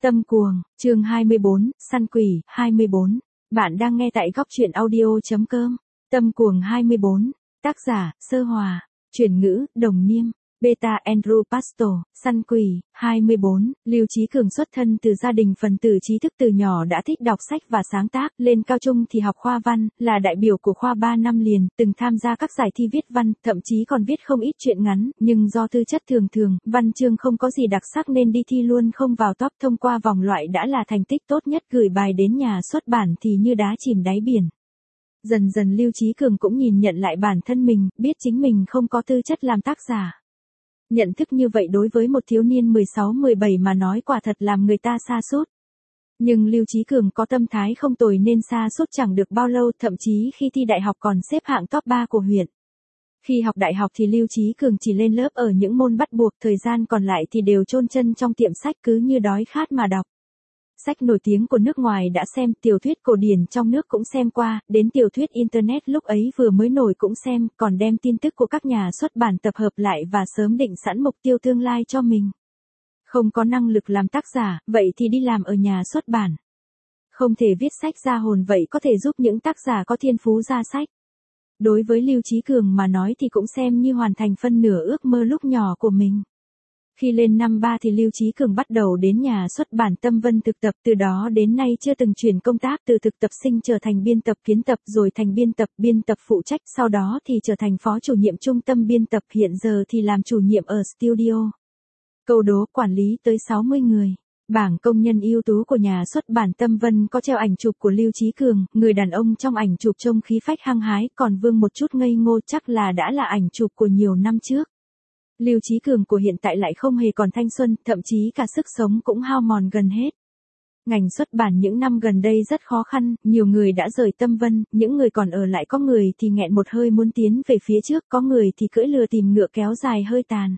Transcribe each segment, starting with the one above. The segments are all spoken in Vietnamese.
Tâm cuồng, chương 24, săn quỷ, 24. Bạn đang nghe tại góc truyện audio.com. Tâm cuồng 24. Tác giả, Sơ Hòa. Chuyển ngữ, Đồng Niêm. Beta Andrew Pastor, săn quỷ, 24. Lưu Chí Cường xuất thân từ gia đình phần tử trí thức, từ nhỏ đã thích đọc sách và sáng tác, lên cao trung thì học khoa văn, là đại biểu của khoa 3 năm liền, từng tham gia các giải thi viết văn, thậm chí còn viết không ít truyện ngắn, nhưng do tư chất thường thường, văn chương không có gì đặc sắc nên đi thi luôn không vào top, thông qua vòng loại đã là thành tích tốt nhất, gửi bài đến nhà xuất bản thì như đá chìm đáy biển. Dần dần Lưu Chí Cường cũng nhìn nhận lại bản thân mình, biết chính mình không có tư chất làm tác giả. Nhận thức như vậy đối với một thiếu niên 16-17 mà nói quả thật làm người ta sa sút. Nhưng Lưu Chí Cường có tâm thái không tồi nên sa sút chẳng được bao lâu, thậm chí khi thi đại học còn xếp hạng top 3 của huyện. Khi học đại học thì Lưu Chí Cường chỉ lên lớp ở những môn bắt buộc, thời gian còn lại thì đều chôn chân trong tiệm sách, cứ như đói khát mà đọc. Sách nổi tiếng của nước ngoài đã xem, tiểu thuyết cổ điển trong nước cũng xem qua, đến tiểu thuyết Internet lúc ấy vừa mới nổi cũng xem, còn đem tin tức của các nhà xuất bản tập hợp lại và sớm định sẵn mục tiêu tương lai cho mình. Không có năng lực làm tác giả, vậy thì đi làm ở nhà xuất bản. Không thể viết sách ra hồn, vậy có thể giúp những tác giả có thiên phú ra sách. Đối với Lưu Chí Cường mà nói thì cũng xem như hoàn thành phân nửa ước mơ lúc nhỏ của mình. Khi lên năm 3 thì Lưu Chí Cường bắt đầu đến nhà xuất bản Tâm Vân thực tập, từ đó đến nay chưa từng chuyển công tác, từ thực tập sinh trở thành biên tập kiến tập, rồi thành biên tập phụ trách, sau đó thì trở thành phó chủ nhiệm trung tâm biên tập, hiện giờ thì làm chủ nhiệm ở studio. Câu đố quản lý tới 60 người. Bảng công nhân ưu tú của nhà xuất bản Tâm Vân có treo ảnh chụp của Lưu Chí Cường, người đàn ông trong ảnh chụp trông khí phách hăng hái, còn vương một chút ngây ngô, chắc là đã là ảnh chụp của nhiều năm trước. Lưu Chí Cường của hiện tại lại không hề còn thanh xuân, thậm chí cả sức sống cũng hao mòn gần hết. Ngành xuất bản những năm gần đây rất khó khăn, nhiều người đã rời Tâm Vân, những người còn ở lại có người thì nghẹn một hơi muốn tiến về phía trước, có người thì cưỡi lừa tìm ngựa kéo dài hơi tàn.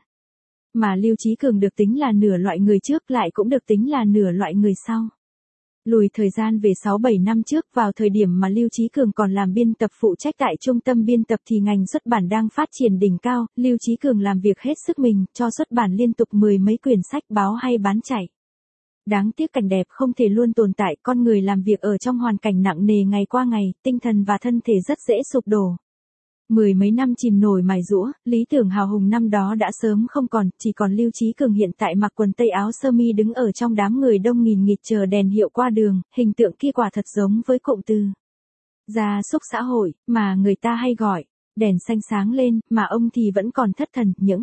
Mà Lưu Chí Cường được tính là nửa loại người trước, lại cũng được tính là nửa loại người sau. Lùi thời gian về 6-7 năm trước, vào thời điểm mà Lưu Chí Cường còn làm biên tập phụ trách tại trung tâm biên tập thì ngành xuất bản đang phát triển đỉnh cao, Lưu Chí Cường làm việc hết sức mình, cho xuất bản liên tục 10 mấy quyển sách báo hay bán chạy. Đáng tiếc cảnh đẹp không thể luôn tồn tại, con người làm việc ở trong hoàn cảnh nặng nề ngày qua ngày, tinh thần và thân thể rất dễ sụp đổ. 10 mấy năm chìm nổi mài giũa, lý tưởng hào hùng năm đó đã sớm không còn, chỉ còn Lưu Chí Cường hiện tại mặc quần tây áo sơ mi đứng ở trong đám người đông nghìn nghịt chờ đèn hiệu qua đường, hình tượng kia quả thật giống với cụm từ gia súc xã hội, mà người ta hay gọi, đèn xanh sáng lên, mà ông thì vẫn còn thất thần, những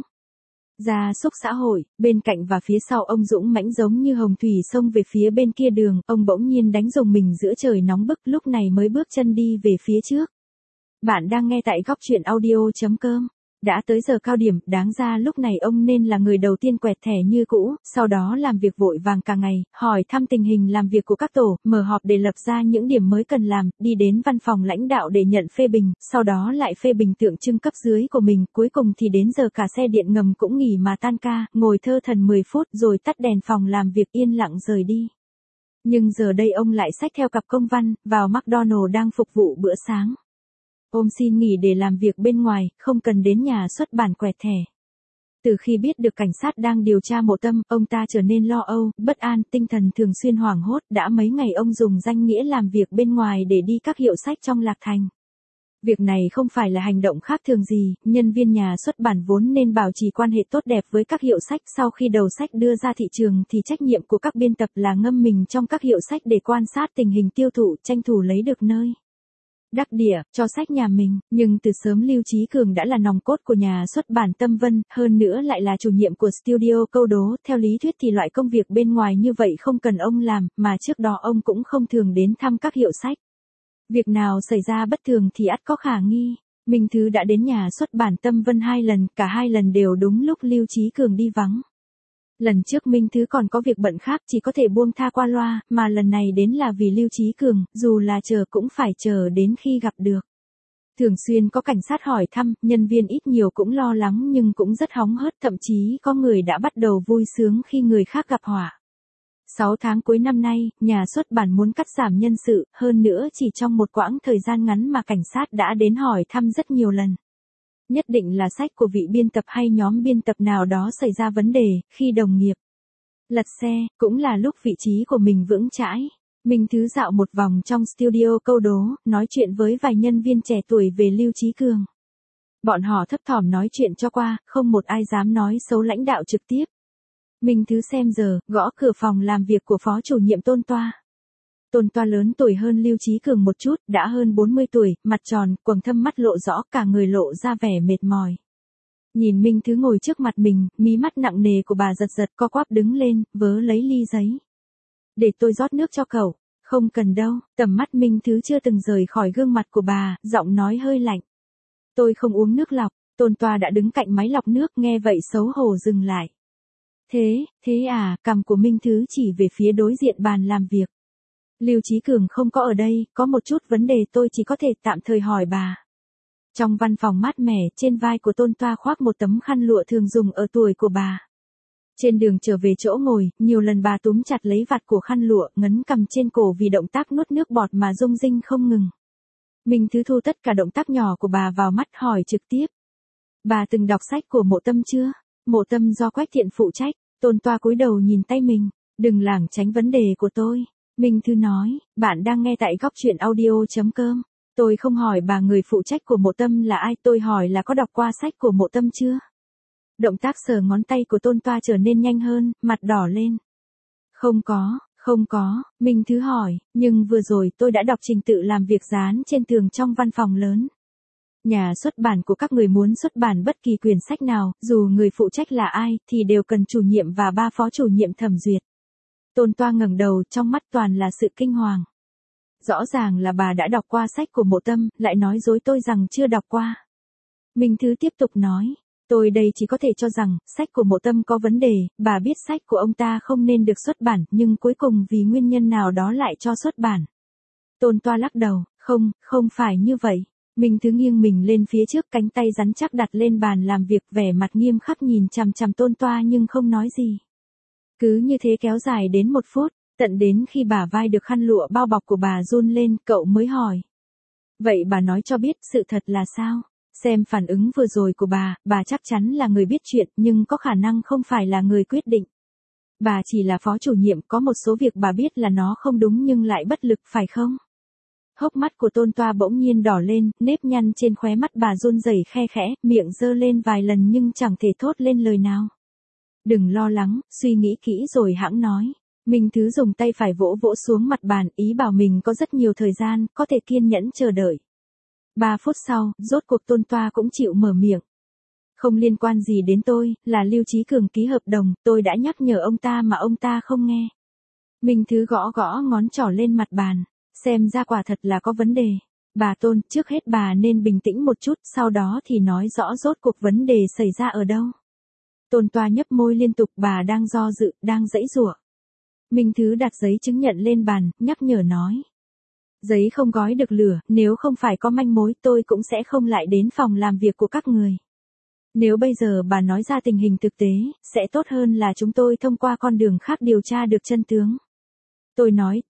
gia súc xã hội, bên cạnh và phía sau ông dũng mãnh giống như hồng thủy xông về phía bên kia đường, ông bỗng nhiên đánh rùng mình giữa trời nóng bức, lúc này mới bước chân đi về phía trước. Bạn đang nghe tại góc truyện audio.com. Đã tới giờ cao điểm, đáng ra lúc này ông nên là người đầu tiên quẹt thẻ như cũ, sau đó làm việc vội vàng cả ngày, hỏi thăm tình hình làm việc của các tổ, mở họp để lập ra những điểm mới cần làm, đi đến văn phòng lãnh đạo để nhận phê bình, sau đó lại phê bình tượng trưng cấp dưới của mình, cuối cùng thì đến giờ cả xe điện ngầm cũng nghỉ mà tan ca, ngồi thơ thần 10 phút rồi tắt đèn phòng làm việc yên lặng rời đi. Nhưng giờ đây ông lại xách theo cặp công văn, vào McDonald đang phục vụ bữa sáng. Ôm xin nghỉ để làm việc bên ngoài, không cần đến nhà xuất bản quẹt thẻ. Từ khi biết được cảnh sát đang điều tra Mộ Tâm, ông ta trở nên lo âu, bất an, tinh thần thường xuyên hoảng hốt, đã mấy ngày ông dùng danh nghĩa làm việc bên ngoài để đi các hiệu sách trong Lạc Thành. Việc này không phải là hành động khác thường gì, nhân viên nhà xuất bản vốn nên bảo trì quan hệ tốt đẹp với các hiệu sách, sau khi đầu sách đưa ra thị trường thì trách nhiệm của các biên tập là ngâm mình trong các hiệu sách để quan sát tình hình tiêu thụ, tranh thủ lấy được nơi đắc địa cho sách nhà mình, nhưng từ sớm Lưu Chí Cường đã là nòng cốt của nhà xuất bản Tâm Vân, hơn nữa lại là chủ nhiệm của studio Câu Đố, theo lý thuyết thì loại công việc bên ngoài như vậy không cần ông làm, mà trước đó ông cũng không thường đến thăm các hiệu sách. Việc nào xảy ra bất thường thì ắt có khả nghi. Minh Thứ đã đến nhà xuất bản Tâm Vân 2 lần, cả 2 lần đều đúng lúc Lưu Chí Cường đi vắng. Lần trước Minh Thứ còn có việc bận khác chỉ có thể buông tha qua loa, mà lần này đến là vì Lưu Chí Cường, dù là chờ cũng phải chờ đến khi gặp được. Thường xuyên có cảnh sát hỏi thăm, nhân viên ít nhiều cũng lo lắng nhưng cũng rất hóng hớt, thậm chí có người đã bắt đầu vui sướng khi người khác gặp họa. 6 tháng cuối năm nay, nhà xuất bản muốn cắt giảm nhân sự, hơn nữa chỉ trong một quãng thời gian ngắn mà cảnh sát đã đến hỏi thăm rất nhiều lần. Nhất định là sách của vị biên tập hay nhóm biên tập nào đó xảy ra vấn đề, khi đồng nghiệp Lật xe, cũng là lúc vị trí của mình vững chãi. Minh Thứ dạo một vòng trong studio câu đố, nói chuyện với vài nhân viên trẻ tuổi về Lưu Chí Cường. Bọn họ thấp thỏm nói chuyện cho qua, không một ai dám nói xấu lãnh đạo trực tiếp. Minh Thứ xem giờ, gõ cửa phòng làm việc của phó chủ nhiệm Tôn Toa. Tôn Toa lớn tuổi hơn Lưu Chí Cường một chút, đã hơn 40 tuổi, mặt tròn, quầng thâm mắt lộ rõ, cả người lộ ra vẻ mệt mỏi. Nhìn Minh Thứ ngồi trước mặt mình, mí mắt nặng nề của bà giật giật co quắp đứng lên, vớ lấy ly giấy. Để tôi rót nước cho cậu. Không cần đâu, tầm mắt Minh Thứ chưa từng rời khỏi gương mặt của bà, giọng nói hơi lạnh. Tôi không uống nước lọc. Tôn Toa đã đứng cạnh máy lọc nước, nghe vậy xấu hổ dừng lại. Thế à, cằm của Minh Thứ chỉ về phía đối diện bàn làm việc. Lưu Chí Cường không có ở đây, có một chút vấn đề tôi chỉ có thể tạm thời hỏi bà. Trong văn phòng mát mẻ, trên vai của Tôn Toa khoác một tấm khăn lụa thường dùng ở tuổi của bà. Trên đường trở về chỗ ngồi, nhiều lần bà túm chặt lấy vạt của khăn lụa, ngấn cầm trên cổ vì động tác nuốt nước bọt mà rung rinh không ngừng. Minh Thứ thu tất cả động tác nhỏ của bà vào mắt hỏi trực tiếp. Bà từng đọc sách của Mộ Tâm chưa? Mộ Tâm do Quách Thiện phụ trách. Tôn Toa cúi đầu nhìn tay mình. Đừng lảng tránh vấn đề của tôi. Minh Thứ nói, bạn đang nghe tại góc truyện audio.com. Tôi không hỏi bà người phụ trách của Mộ Tâm là ai, tôi hỏi là có đọc qua sách của Mộ Tâm chưa? Động tác sờ ngón tay của Tôn Toa trở nên nhanh hơn, mặt đỏ lên. Không có, Minh Thứ hỏi, nhưng vừa rồi tôi đã đọc trình tự làm việc dán trên tường trong văn phòng lớn. Nhà xuất bản của các người muốn xuất bản bất kỳ quyển sách nào, dù người phụ trách là ai, thì đều cần chủ nhiệm và 3 phó chủ nhiệm thẩm duyệt. Tôn Toa ngẩng đầu, trong mắt toàn là sự kinh hoàng. Rõ ràng là bà đã đọc qua sách của Mộ Tâm, lại nói dối tôi rằng chưa đọc qua. Minh Thứ tiếp tục nói, tôi đây chỉ có thể cho rằng, sách của Mộ Tâm có vấn đề, bà biết sách của ông ta không nên được xuất bản, nhưng cuối cùng vì nguyên nhân nào đó lại cho xuất bản. Tôn Toa lắc đầu, không phải như vậy. Minh Thứ nghiêng mình lên phía trước, cánh tay rắn chắc đặt lên bàn làm việc, vẻ mặt nghiêm khắc nhìn chằm chằm Tôn Toa nhưng không nói gì. Cứ như thế kéo dài đến 1 phút, tận đến khi bả vai được khăn lụa bao bọc của bà run lên, cậu mới hỏi. Vậy bà nói cho biết sự thật là sao? Xem phản ứng vừa rồi của bà chắc chắn là người biết chuyện, nhưng có khả năng không phải là người quyết định. Bà chỉ là phó chủ nhiệm, có một số việc bà biết là nó không đúng nhưng lại bất lực, phải không? Hốc mắt của Tôn Toa bỗng nhiên đỏ lên, nếp nhăn trên khóe mắt bà run rẩy khe khẽ, miệng giơ lên vài lần nhưng chẳng thể thốt lên lời nào. Đừng lo lắng, suy nghĩ kỹ rồi hãng nói. Minh Thứ dùng tay phải vỗ vỗ xuống mặt bàn, ý bảo mình có rất nhiều thời gian, có thể kiên nhẫn chờ đợi. 3 phút sau, rốt cuộc Tôn Toa cũng chịu mở miệng. Không liên quan gì đến tôi, là Lưu Chí Cường ký hợp đồng, tôi đã nhắc nhở ông ta mà ông ta không nghe. Minh Thứ gõ ngón trỏ lên mặt bàn, xem ra quả thật là có vấn đề. Bà Tôn, trước hết bà nên bình tĩnh một chút, sau đó thì nói rõ rốt cuộc vấn đề xảy ra ở đâu. Tôn Toa nhấp môi liên tục, bà đang do dự, đang giãy giụa. Minh Thứ đặt giấy chứng nhận lên bàn, nhắc nhở nói. Giấy không gói được lửa, nếu không phải có manh mối tôi cũng sẽ không lại đến phòng làm việc của các người. Nếu bây giờ bà nói ra tình hình thực tế, sẽ tốt hơn là chúng tôi thông qua con đường khác điều tra được chân tướng. Tôi nói.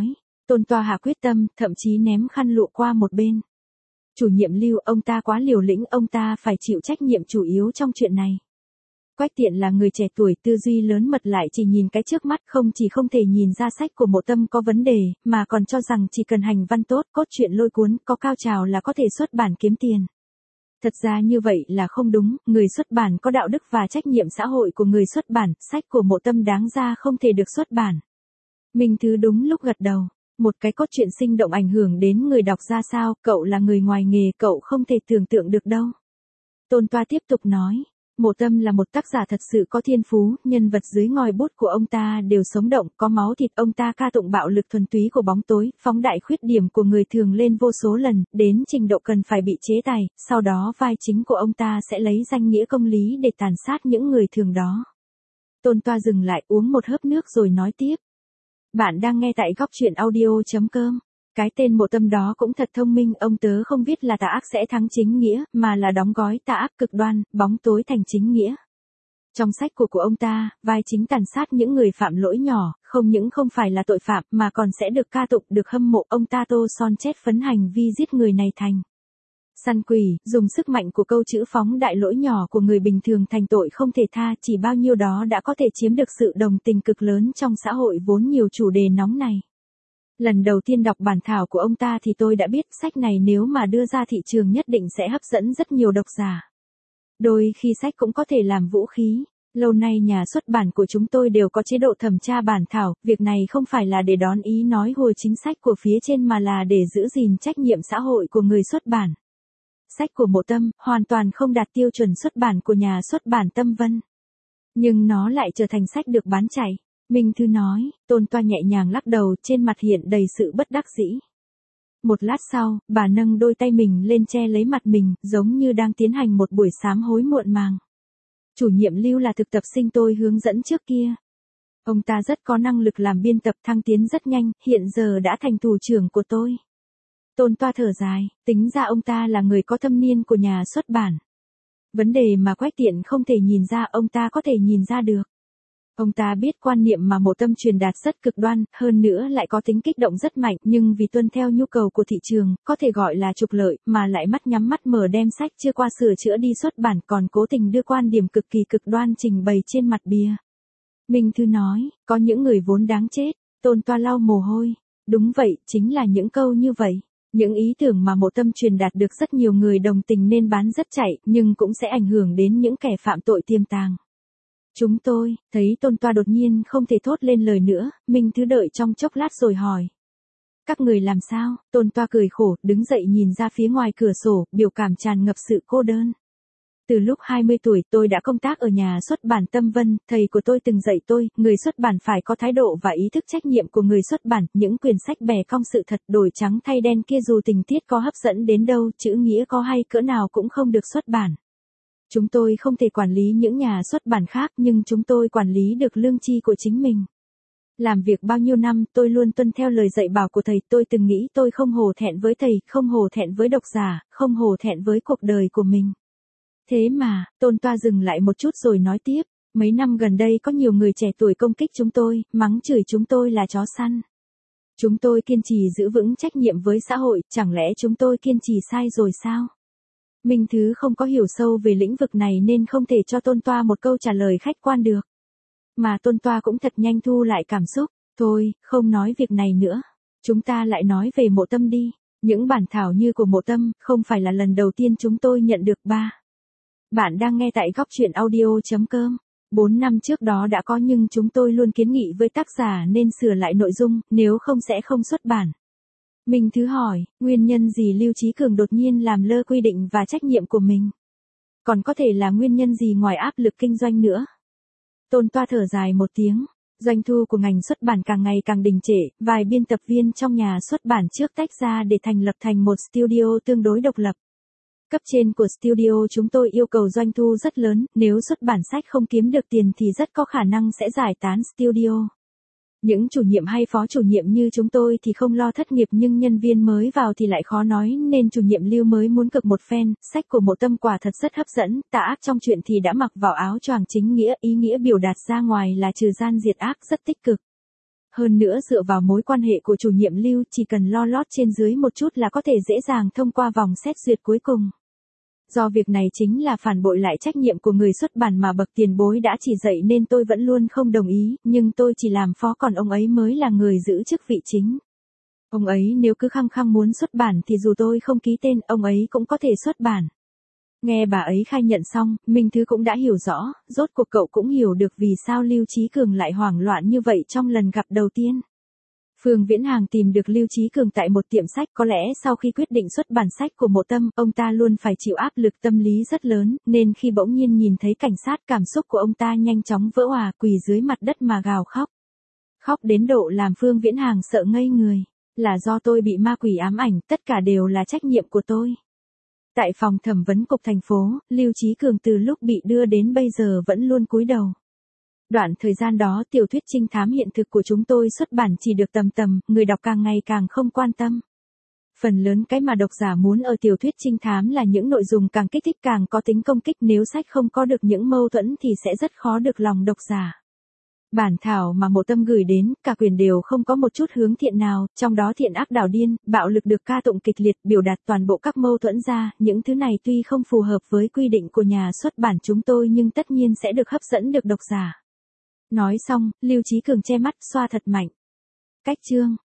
Tôn Toa hạ quyết tâm, thậm chí ném khăn lụa qua một bên. Chủ nhiệm Lưu, ông ta quá liều lĩnh, ông ta phải chịu trách nhiệm chủ yếu trong chuyện này. Quách Tiện là người trẻ tuổi, tư duy lớn mật, lại chỉ nhìn cái trước mắt, không thể nhìn ra sách của Mộ Tâm có vấn đề, mà còn cho rằng chỉ cần hành văn tốt, cốt truyện lôi cuốn, có cao trào là có thể xuất bản kiếm tiền. Thật ra như vậy là không đúng, người xuất bản có đạo đức và trách nhiệm xã hội của người xuất bản, sách của Mộ Tâm đáng ra không thể được xuất bản. Minh Thứ đúng lúc gật đầu, một cái cốt truyện sinh động ảnh hưởng đến người đọc ra sao, cậu là người ngoài nghề, cậu không thể tưởng tượng được đâu. Tôn Toa tiếp tục nói. Mộ Tâm là một tác giả thật sự có thiên phú, nhân vật dưới ngòi bút của ông ta đều sống động, có máu thịt, ông ta ca tụng bạo lực thuần túy của bóng tối, phóng đại khuyết điểm của người thường lên vô số lần, đến trình độ cần phải bị chế tài, sau đó vai chính của ông ta sẽ lấy danh nghĩa công lý để tàn sát những người thường đó. Tôn Toa dừng lại, uống một hớp nước rồi nói tiếp. Bạn đang nghe tại góc truyện audio.com. Cái tên Mộ Tâm đó cũng thật thông minh, ông tớ không viết là tà ác sẽ thắng chính nghĩa, mà là đóng gói tà ác cực đoan, bóng tối thành chính nghĩa. Trong sách của ông ta, vai chính tàn sát những người phạm lỗi nhỏ, không những không phải là tội phạm mà còn sẽ được ca tụng, được hâm mộ, ông ta tô son chét phấn hành vi giết người này thành Săn quỷ, dùng sức mạnh của câu chữ phóng đại lỗi nhỏ của người bình thường thành tội không thể tha, chỉ bao nhiêu đó đã có thể chiếm được sự đồng tình cực lớn trong xã hội vốn nhiều chủ đề nóng này. Lần đầu tiên đọc bản thảo của ông ta thì tôi đã biết sách này nếu mà đưa ra thị trường nhất định sẽ hấp dẫn rất nhiều độc giả. Đôi khi sách cũng có thể làm vũ khí. Lâu nay nhà xuất bản của chúng tôi đều có chế độ thẩm tra bản thảo, việc này không phải là để đón ý nói hùa chính sách của phía trên mà là để giữ gìn trách nhiệm xã hội của người xuất bản. Sách của Mộ Tâm hoàn toàn không đạt tiêu chuẩn xuất bản của nhà xuất bản Tâm Vân. Nhưng nó lại trở thành sách được bán chạy. Minh Thư nói, Tôn Toa nhẹ nhàng lắc đầu, trên mặt hiện đầy sự bất đắc dĩ. Một lát sau, bà nâng đôi tay mình lên che lấy mặt mình, giống như đang tiến hành một buổi sám hối muộn màng. Chủ nhiệm Lưu là thực tập sinh tôi hướng dẫn trước kia. Ông ta rất có năng lực làm biên tập, thăng tiến rất nhanh, hiện giờ đã thành thủ trưởng của tôi. Tôn Toa thở dài, tính ra ông ta là người có thâm niên của nhà xuất bản. Vấn đề mà Quách Tiện không thể nhìn ra ông ta có thể nhìn ra được. Ông ta biết quan niệm mà Mộ Tâm truyền đạt rất cực đoan, hơn nữa lại có tính kích động rất mạnh, nhưng vì tuân theo nhu cầu của thị trường, có thể gọi là trục lợi, mà lại mắt nhắm mắt mở đem sách chưa qua sửa chữa đi xuất bản, còn cố tình đưa quan điểm cực kỳ cực đoan trình bày trên mặt bìa. Minh Thư nói, có những người vốn đáng chết. Tôn Toa lau mồ hôi. Đúng vậy, chính là những câu như vậy. Những ý tưởng mà Mộ Tâm truyền đạt được rất nhiều người đồng tình nên bán rất chạy, nhưng cũng sẽ ảnh hưởng đến những kẻ phạm tội tiềm tàng. Chúng tôi, thấy Tôn Toa đột nhiên không thể thốt lên lời nữa, Minh Thư đợi trong chốc lát rồi hỏi. Các người làm sao? Tôn Toa cười khổ, đứng dậy nhìn ra phía ngoài cửa sổ, biểu cảm tràn ngập sự cô đơn. Từ lúc 20 tuổi tôi đã công tác ở nhà xuất bản Tâm Vân, thầy của tôi từng dạy tôi, người xuất bản phải có thái độ và ý thức trách nhiệm của người xuất bản, những quyển sách bẻ cong sự thật đổi trắng thay đen kia dù tình tiết có hấp dẫn đến đâu, chữ nghĩa có hay cỡ nào cũng không được xuất bản. Chúng tôi không thể quản lý những nhà xuất bản khác nhưng chúng tôi quản lý được lương chi của chính mình. Làm việc bao nhiêu năm tôi luôn tuân theo lời dạy bảo của thầy, tôi từng nghĩ tôi không hổ thẹn với thầy, không hổ thẹn với độc giả, không hổ thẹn với cuộc đời của mình. Thế mà, Tôn Toa dừng lại một chút rồi nói tiếp, mấy năm gần đây có nhiều người trẻ tuổi công kích chúng tôi, mắng chửi chúng tôi là chó săn. Chúng tôi kiên trì giữ vững trách nhiệm với xã hội, chẳng lẽ chúng tôi kiên trì sai rồi sao? Minh Thứ không có hiểu sâu về lĩnh vực này nên không thể cho Tôn Toa một câu trả lời khách quan được. Mà Tôn Toa cũng thật nhanh thu lại cảm xúc, thôi, không nói việc này nữa. Chúng ta lại nói về Mộ Tâm đi. Những bản thảo như của Mộ Tâm, không phải là lần đầu tiên chúng tôi nhận được ba. Bạn đang nghe tại góc truyện audio.com. 4 năm trước đó đã có nhưng chúng tôi luôn kiến nghị với tác giả nên sửa lại nội dung, nếu không sẽ không xuất bản. Minh Thứ hỏi, nguyên nhân gì Lưu Chí Cường đột nhiên làm lơ quy định và trách nhiệm của mình? Còn có thể là nguyên nhân gì ngoài áp lực kinh doanh nữa? Tôn Toa thở dài một tiếng, doanh thu của ngành xuất bản càng ngày càng đình trệ, vài biên tập viên trong nhà xuất bản trước tách ra để thành lập thành một studio tương đối độc lập. Cấp trên của studio chúng tôi yêu cầu doanh thu rất lớn, nếu xuất bản sách không kiếm được tiền thì rất có khả năng sẽ giải tán studio. Những chủ nhiệm hay phó chủ nhiệm như chúng tôi thì không lo thất nghiệp nhưng nhân viên mới vào thì lại khó nói nên chủ nhiệm Lưu mới muốn cực một phen, sách của Mộ Tâm quả thật rất hấp dẫn, tà ác trong truyện thì đã mặc vào áo choàng chính nghĩa, ý nghĩa biểu đạt ra ngoài là trừ gian diệt ác rất tích cực. Hơn nữa dựa vào mối quan hệ của chủ nhiệm Lưu chỉ cần lo lót trên dưới một chút là có thể dễ dàng thông qua vòng xét duyệt cuối cùng. Do việc này chính là phản bội lại trách nhiệm của người xuất bản mà bậc tiền bối đã chỉ dạy nên tôi vẫn luôn không đồng ý, nhưng tôi chỉ làm phó còn ông ấy mới là người giữ chức vị chính. Ông ấy nếu cứ khăng khăng muốn xuất bản thì dù tôi không ký tên, ông ấy cũng có thể xuất bản. Nghe bà ấy khai nhận xong, Minh Thứ cũng đã hiểu rõ, rốt cuộc cậu cũng hiểu được vì sao Lưu Chí Cường lại hoảng loạn như vậy trong lần gặp đầu tiên. Phương Viễn Hàng tìm được Lưu Chí Cường tại một tiệm sách, có lẽ sau khi quyết định xuất bản sách của Mộ Tâm, ông ta luôn phải chịu áp lực tâm lý rất lớn, nên khi bỗng nhiên nhìn thấy cảnh sát cảm xúc của ông ta nhanh chóng vỡ òa, quỳ dưới mặt đất mà gào khóc. Khóc đến độ làm Phương Viễn Hàng sợ ngây người. Là do tôi bị ma quỷ ám ảnh, tất cả đều là trách nhiệm của tôi. Tại phòng thẩm vấn cục thành phố, Lưu Chí Cường từ lúc bị đưa đến bây giờ vẫn luôn cúi đầu. Đoạn thời gian đó tiểu thuyết trinh thám hiện thực của chúng tôi xuất bản chỉ được tầm, người đọc càng ngày càng không quan tâm. Phần lớn cái mà độc giả muốn ở tiểu thuyết trinh thám là những nội dung càng kích thích càng có tính công kích, nếu sách không có được những mâu thuẫn thì sẽ rất khó được lòng độc giả. Bản thảo mà Mộ Tâm gửi đến, cả quyển đều không có một chút hướng thiện nào, trong đó thiện ác đảo điên, bạo lực được ca tụng kịch liệt, biểu đạt toàn bộ các mâu thuẫn ra, những thứ này tuy không phù hợp với quy định của nhà xuất bản chúng tôi nhưng tất nhiên sẽ được hấp dẫn được độc giả. Nói xong, Lưu Chí Cường che mắt, xoa thật mạnh. Cách chương